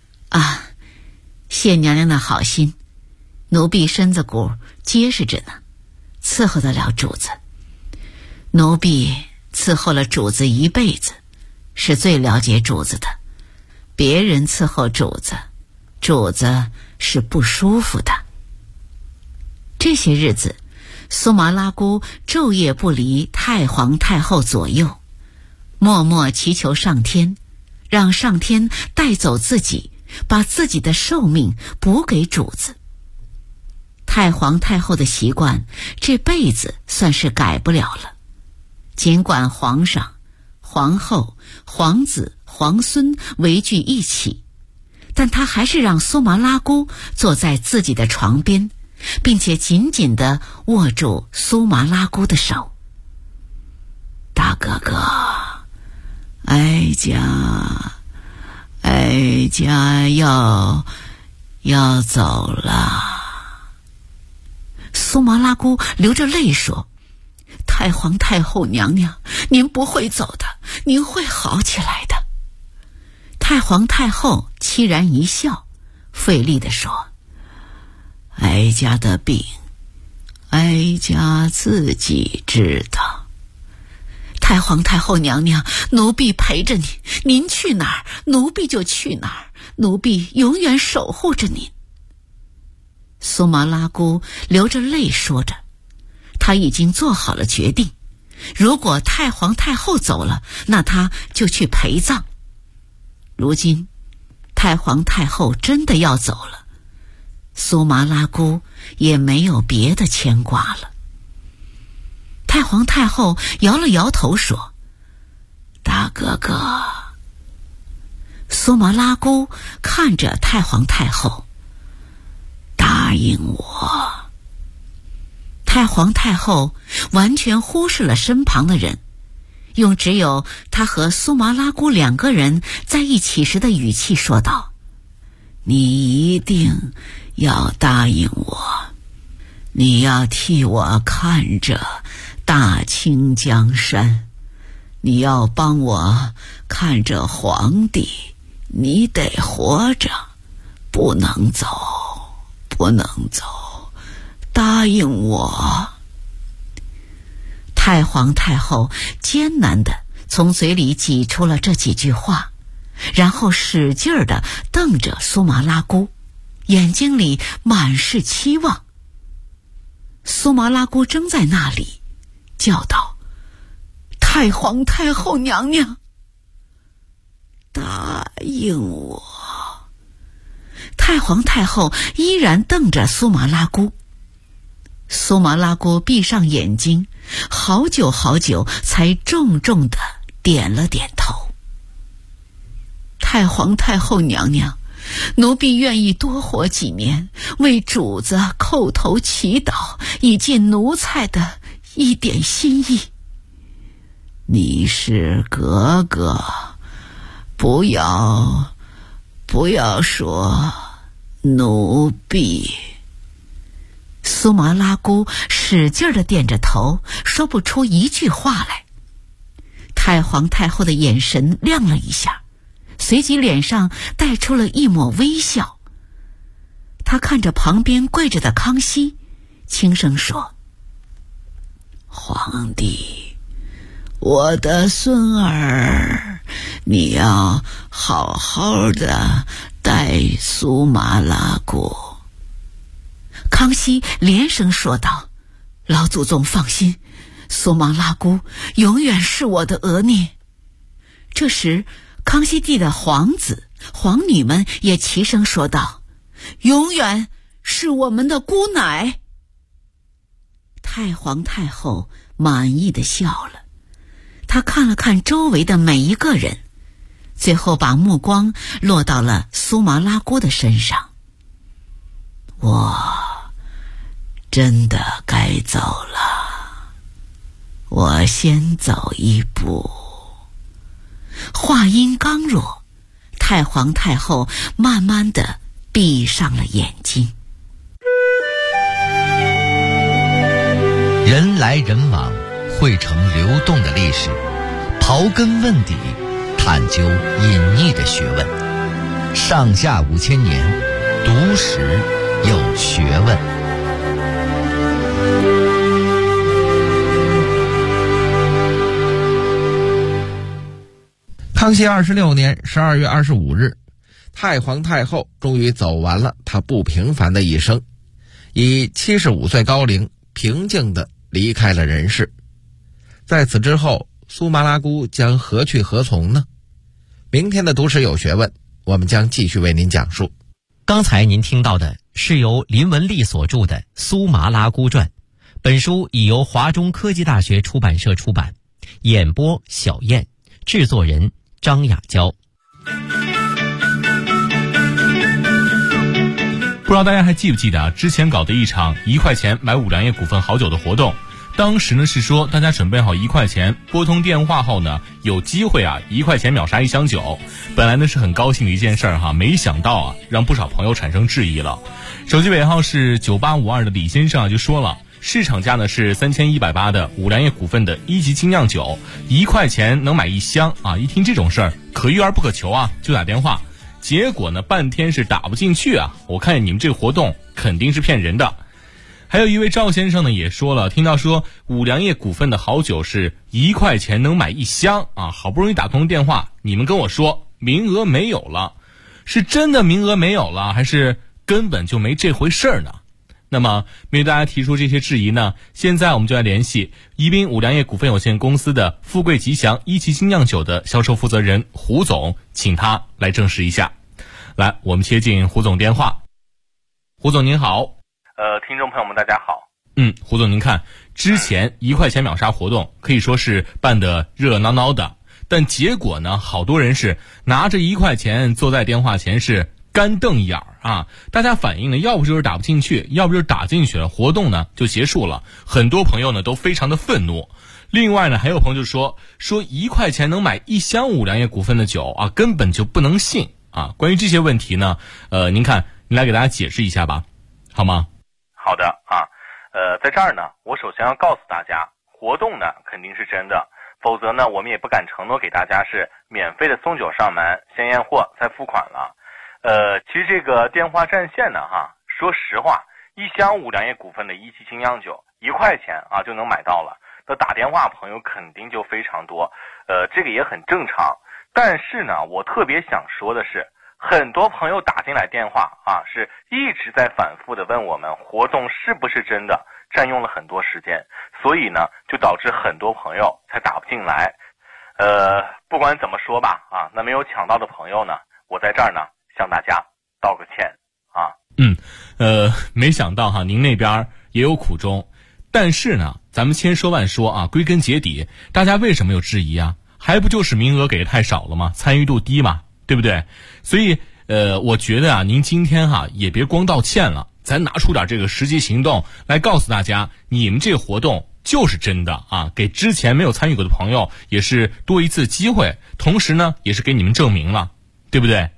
谢娘娘的好心，奴婢身子骨结实着呢，伺候得了主子。奴婢伺候了主子一辈子，是最了解主子的。别人伺候主子，主子是不舒服的。这些日子，苏麻拉姑昼夜不离太皇太后左右，默默祈求上天，让上天带走自己，把自己的寿命补给主子。太皇太后的习惯这辈子算是改不了了，尽管皇上、皇后、皇子、皇孙围聚一起，但他还是让苏麻拉姑坐在自己的床边，并且紧紧地握住苏麻拉姑的手。大哥哥，哀家要走了。苏麻拉姑流着泪说：太皇太后娘娘，您不会走的，您会好起来的。太皇太后凄然一笑，费力地说：哀家的病，哀家自己知道。太皇太后娘娘，奴婢陪着您，您去哪儿，奴婢就去哪儿，奴婢永远守护着您。苏麻拉姑流着泪说着，她已经做好了决定，如果太皇太后走了，那她就去陪葬。如今太皇太后真的要走了，苏麻拉姑也没有别的牵挂了。太皇太后摇了摇头说：大哥哥。苏麻拉姑看着太皇太后：答应我。太皇太后完全忽视了身旁的人，用只有她和苏麻拉姑2个人在一起时的语气说道：你一定要答应我，你要替我看着大清江山，你要帮我看着皇帝，你得活着，不能走，不能走，答应我。太皇太后艰难地从嘴里挤出了这几句话，然后使劲儿地瞪着苏麻拉姑，眼睛里满是期望。苏麻拉姑怔在那里，叫道：太皇太后娘娘，答应我。太皇太后依然瞪着苏麻拉姑。苏麻拉姑闭上眼睛，好久好久才重重地点了点头。太皇太后娘娘，奴婢愿意多活几年，为主子叩头祈祷，以尽奴才的一点心意。 你是格格，不要说奴婢。苏麻拉姑使劲地点着头，说不出一句话来。太皇太后的眼神亮了一下，随即脸上带出了一抹微笑。她看着旁边跪着的康熙，轻声说：皇帝，我的孙儿，你要好好的待苏麻拉姑。康熙连声说道：老祖宗放心，苏麻拉姑永远是我的额阇。这时康熙帝的皇子皇女们也齐声说道：永远是我们的姑奶。太皇太后满意的笑了，她看了看周围的每一个人，最后把目光落到了苏麻拉姑的身上。我真的该走了，我先走一步。话音刚落，太皇太后慢慢地闭上了眼睛。 人来人往，汇成流动的历史，刨根问底，探究隐匿的学问。上下5000年，读史有学问。 康熙26年12月25日，太皇太后终于走完了她不平凡的一生，以75岁高龄平静地离开了人世。在此之后，苏麻拉姑将何去何从呢？明天的读史有学问，我们将继续为您讲述。 刚才您听到的是由林文丽所著的《苏麻拉姑传》，本书已由华中科技大学出版社出版，演播小燕，制作人张雅娇。 不知道大家还记不记得之前搞的一场1块钱买五粮液股份好酒的活动，当时呢是说大家准备好1块钱，拨通电话后呢有机会1块钱秒杀1箱酒。本来呢是很高兴的一件事儿没想到让不少朋友产生质疑了。手机尾号是9852的李先生就说了，市场价呢是3180的五粮液股份的1级精酿酒，1块钱能买1箱一听这种事儿可遇而不可求就打电话。结果呢半天是打不进去我看见你们这个活动肯定是骗人的。还有一位赵先生呢也说了，听到说五粮液股份的好酒是1块钱能买1箱好不容易打通电话，你们跟我说名额没有了，是真的名额没有了，还是根本就没这回事儿呢？那么面对大家提出这些质疑呢，现在我们就来联系宜宾五粮液股份有限公司的富贵吉祥1级精酿酒的销售负责人胡总，请他来证实一下。来，我们接进胡总电话。胡总您好。 听众朋友们大家好。 胡总您看，之前1块钱秒杀活动可以说是办得热热闹闹的，但结果呢好多人是拿着1块钱坐在电话前是干瞪眼大家反映呢要不就是打不进去，要不就是打进去了，活动呢就结束了。很多朋友呢都非常的愤怒。另外呢还有朋友就说1块钱能买1箱五粮液股份的酒根本就不能信关于这些问题呢您看您来给大家解释一下吧，好吗？ 好的在这儿呢我首先要告诉大家，活动呢肯定是真的，否则呢我们也不敢承诺给大家是免费的送酒上门，先验货再付款了。其实这个电话占线呢说实话，1箱五粮液股份的1级精酿酒1块钱就能买到了，那打电话朋友肯定就非常多，这个也很正常。但是呢我特别想说的是，很多朋友打进来电话是一直在反复的问我们活动是不是真的，占用了很多时间，所以呢就导致很多朋友才打不进来。不管怎么说吧那没有抢到的朋友呢，我在这儿呢向大家道个歉没想到您那边也有苦衷。但是呢咱们千说万说归根结底大家为什么有质疑还不就是名额给的太少了吗？参与度低嘛，对不对？所以我觉得您今天也别光道歉了，咱拿出点这个实际行动来告诉大家，你们这个活动就是真的啊，给之前没有参与过的朋友也是多一次机会，同时呢也是给你们证明了，对不对？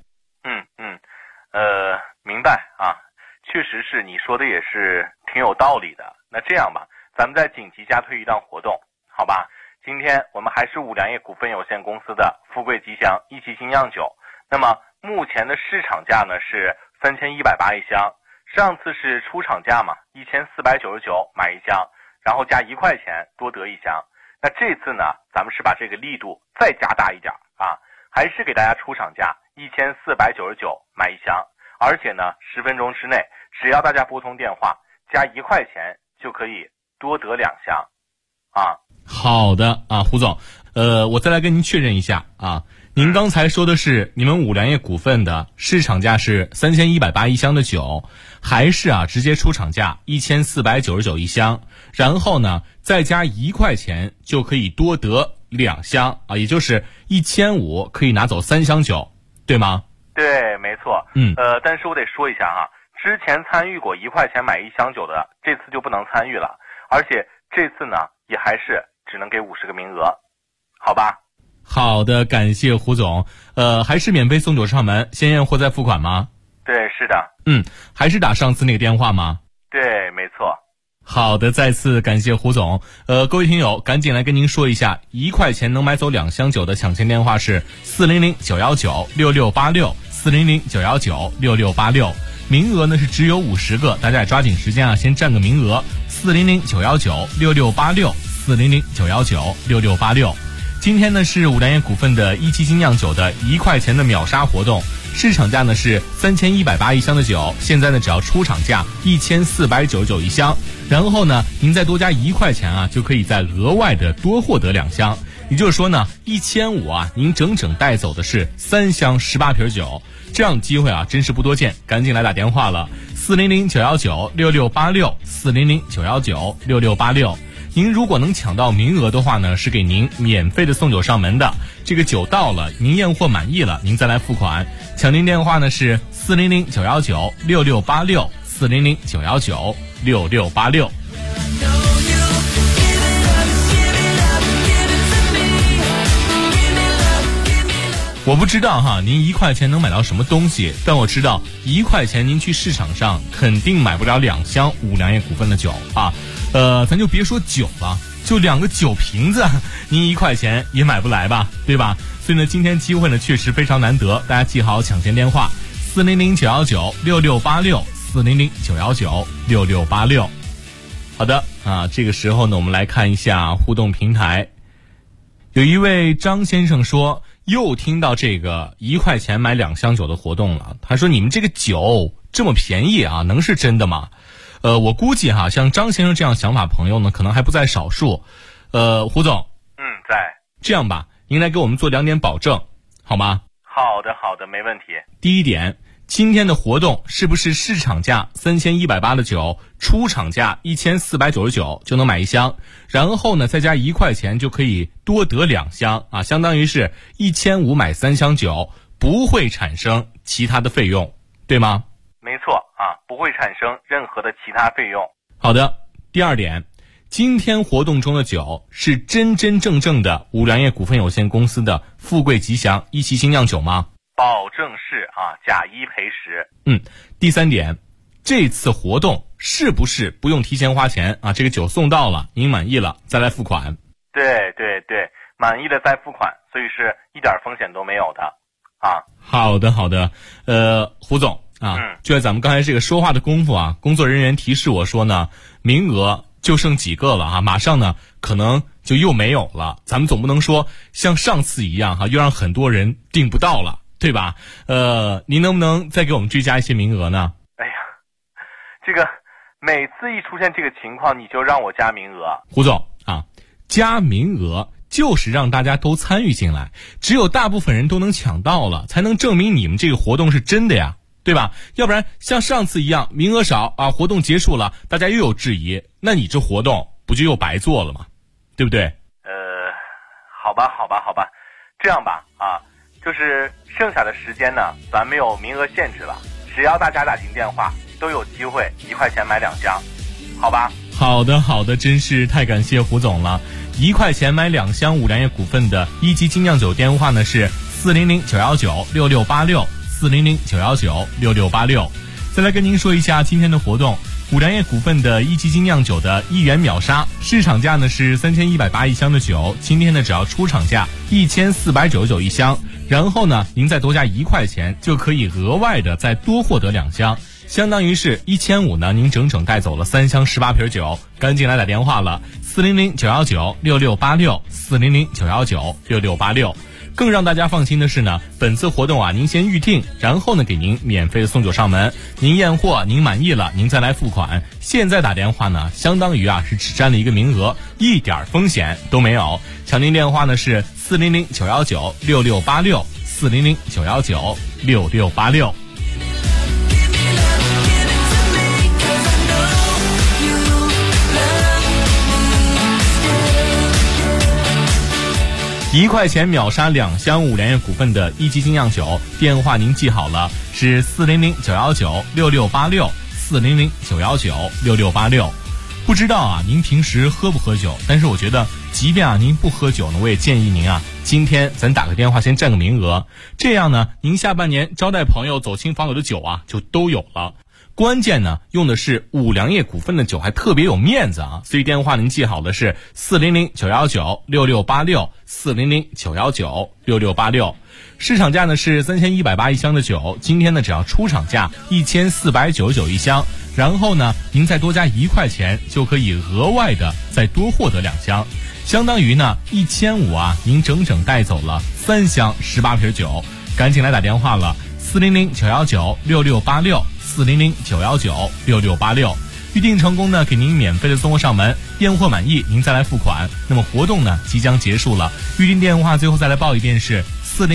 明白啊，确实是你说的也是挺有道理的。那这样吧，咱们再紧急加推一档活动，好吧？今天我们还是五粮液股份有限公司的富贵吉祥一期精酿酒，那么目前的市场价呢是3180一箱，上次是出厂价嘛，1499买一箱，然后加1块钱多得一箱。那这次呢，咱们是把这个力度再加大一点啊，还是给大家出厂价1499买一箱，而且呢10分钟之内，只要大家拨通电话加1块钱就可以多得2箱啊。 好的啊，胡总，我再来跟您确认一下啊，您刚才说的是你们五粮液股份的市场价是3180一箱的酒，还是直接出厂价1499一箱，然后呢再加1块钱就可以多得2箱啊，也就是1500可以拿走3箱酒，对吗？ 对，没错。但是我得说一下哈，之前参与过1块钱买1箱酒的，这次就不能参与了，而且这次呢也还是只能给50个名额，好吧？ 好的，感谢胡总。还是免费送酒上门，先验货再付款吗？ 对，是的。 还是打上次那个电话吗？ 对，没错。 好的，再次感谢胡总。各位听友，赶紧来跟您说一下，1块钱能买走2箱酒的抢签电话是400-919-6686，400-919-6686。名额呢是只有50个，大家也抓紧时间先占个名额。400-919-6686，400-919-6686。今天呢是五粮液股份的一期精酿酒的1块钱的秒杀活动，市场价呢是3180一箱的酒，现在呢只要出厂价1499一箱，然后呢您再多加1块钱就可以再额外的多获得2箱，也就是说呢1500您整整带走的是3箱18瓶酒，这样的机会真是不多见，赶紧来打电话了，400-919-6686，400-919-6686。您如果能抢到名额的话呢，是给您免费的送酒上门的。这个酒到了，您验货满意了，您再来付款。抢订电话呢是400-919-6686，400-919-6686。我不知道您1块钱能买到什么东西，但我知道1块钱您去市场上肯定买不了2箱五粮液股份的酒啊。咱就别说酒了，就2个酒瓶子，您1块钱也买不来吧，对吧？所以呢，今天机会呢确实非常难得，大家记好抢签电话：400-919-6686，400-919-6686。好的这个时候呢，我们来看一下互动平台。有一位张先生说，又听到这个1块钱买2箱酒的活动了。他说：“你们这个酒这么便宜能是真的吗？”我估计像张先生这样想法朋友呢，可能还不在少数。胡总， 在。 这样吧，您来给我们做2点保证，好吗？ 好的，没问题。 第一点，今天的活动是不是市场价3180的酒，出厂价1499就能买1箱，然后呢再加1块钱就可以多得2箱相当于是1500买3箱酒，不会产生其他的费用，对吗？ 没错不会产生任何的其他费用。 好的，第二点，今天活动中的酒是真真正正的五粮液股份有限公司的富贵吉祥一期精酿酒吗？ 保证是假1赔10。 第三点，这次活动是不是不用提前花钱这个酒送到了，您满意了再来付款？ 对，满意了再付款，所以是一点风险都没有的好的，胡总就在咱们刚才这个说话的功夫工作人员提示我说呢，名额就剩几个了马上呢可能就又没有了。咱们总不能说像上次一样又让很多人订不到了，对吧？您能不能再给我们追加一些名额呢？ 哎呀，这个每次一出现这个情况你就让我加名额。 胡总加名额就是让大家都参与进来，只有大部分人都能抢到了，才能证明你们这个活动是真的呀，对吧？要不然像上次一样名额少活动结束了大家又有质疑，那你这活动不就又白做了吗？对不对？ 好吧，这样吧就是剩下的时间呢咱没有名额限制了，只要大家打进电话都有机会1块钱买2箱，好吧？ 好的，真是太感谢胡总了。1块钱买2箱五粮液股份的一级精酿酒，电话呢是400-919-6686，400-919-6686。再来跟您说一下今天的活动，五粮液股份的一级精酿酒的1元秒杀，市场价呢是3180一箱的酒，今天呢只要出厂价1499一箱，然后呢您再多加1块钱就可以额外的再多获得2箱，相当于是1500呢，您整整带走了3箱18瓶酒，赶紧来打电话了，400-919-6686，400-919-6686。更让大家放心的是呢，本次活动啊，您先预定，然后呢给您免费的送酒上门，您验货您满意了，您再来付款。现在打电话呢，相当于啊是只占了一个名额，一点风险都没有。抢您电话呢是400-919-6686，400-919-6686。1块钱秒杀2箱五粮液股份的一级精酿酒，电话您记好了，是400-919-6686，400-919-6686。不知道啊，您平时喝不喝酒？但是我觉得，即便啊您不喝酒呢，我也建议您啊，今天咱打个电话先占个名额，这样呢，您下半年招待朋友、走亲访友的酒啊，就都有了。关键呢，用的是五粮液股份的酒，还特别有面子啊！所以电话您记好的是400-919-6686，400-919-6686。市场价呢是3180一箱的酒，今天呢只要出厂价1499一箱，然后呢您再多加1块钱就可以额外的再多获得2箱，相当于呢1500啊，您整整带走了3箱18瓶酒，赶紧来打电话了，400-919-6686，400-919-6686。预定成功呢，给您免费的送货上门，验货满意您再来付款。那么活动呢即将结束了，预定电话最后再来报一遍是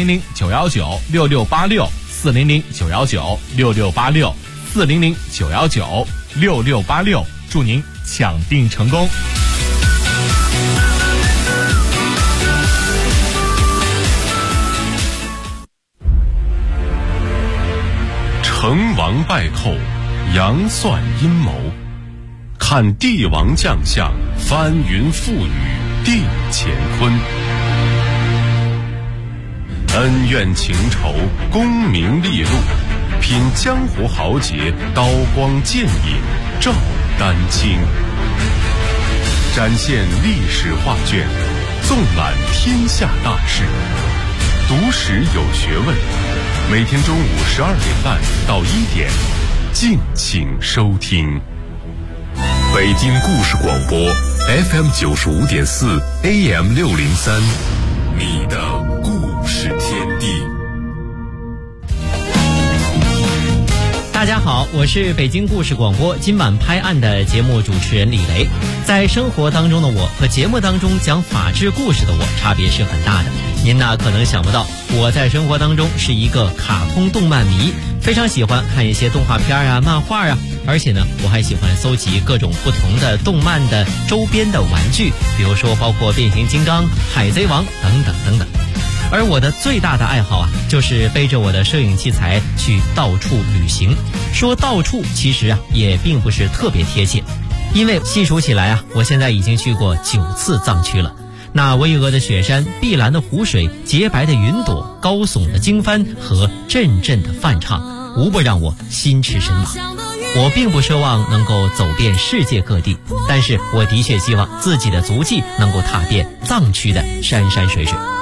400-919-6686，400-919-6686，400-919-6686。祝您抢订成功。 成王败寇，杨算阴谋，看帝王将相，翻云覆雨定乾坤。恩怨情仇，功名利禄，品江湖豪杰，刀光剑影照丹青。展现历史画卷，纵览天下大事，读史有学问。每天中午12点半到1点，敬请收听。北京故事广播 FM 95.4 AM 603，你的故事天地。 大家好，我是北京故事广播今晚拍案的节目主持人李雷。在生活当中的我和节目当中讲法治故事的我差别是很大的。您呢可能想不到，我在生活当中是一个卡通动漫迷，非常喜欢看一些动画片啊、漫画啊，而且呢我还喜欢搜集各种不同的动漫的周边的玩具，比如说包括变形金刚、海贼王等等等等。而我的最大的爱好啊，就是背着我的摄影器材去到处旅行。说到处其实啊也并不是特别贴切，因为细数起来啊，我现在已经去过9次藏区了。那巍峨的雪山、碧蓝的湖水、洁白的云朵、高耸的经幡和阵阵的梵唱，无不让我心驰神往。我并不奢望能够走遍世界各地，但是我的确希望自己的足迹能够踏遍藏区的山山水水。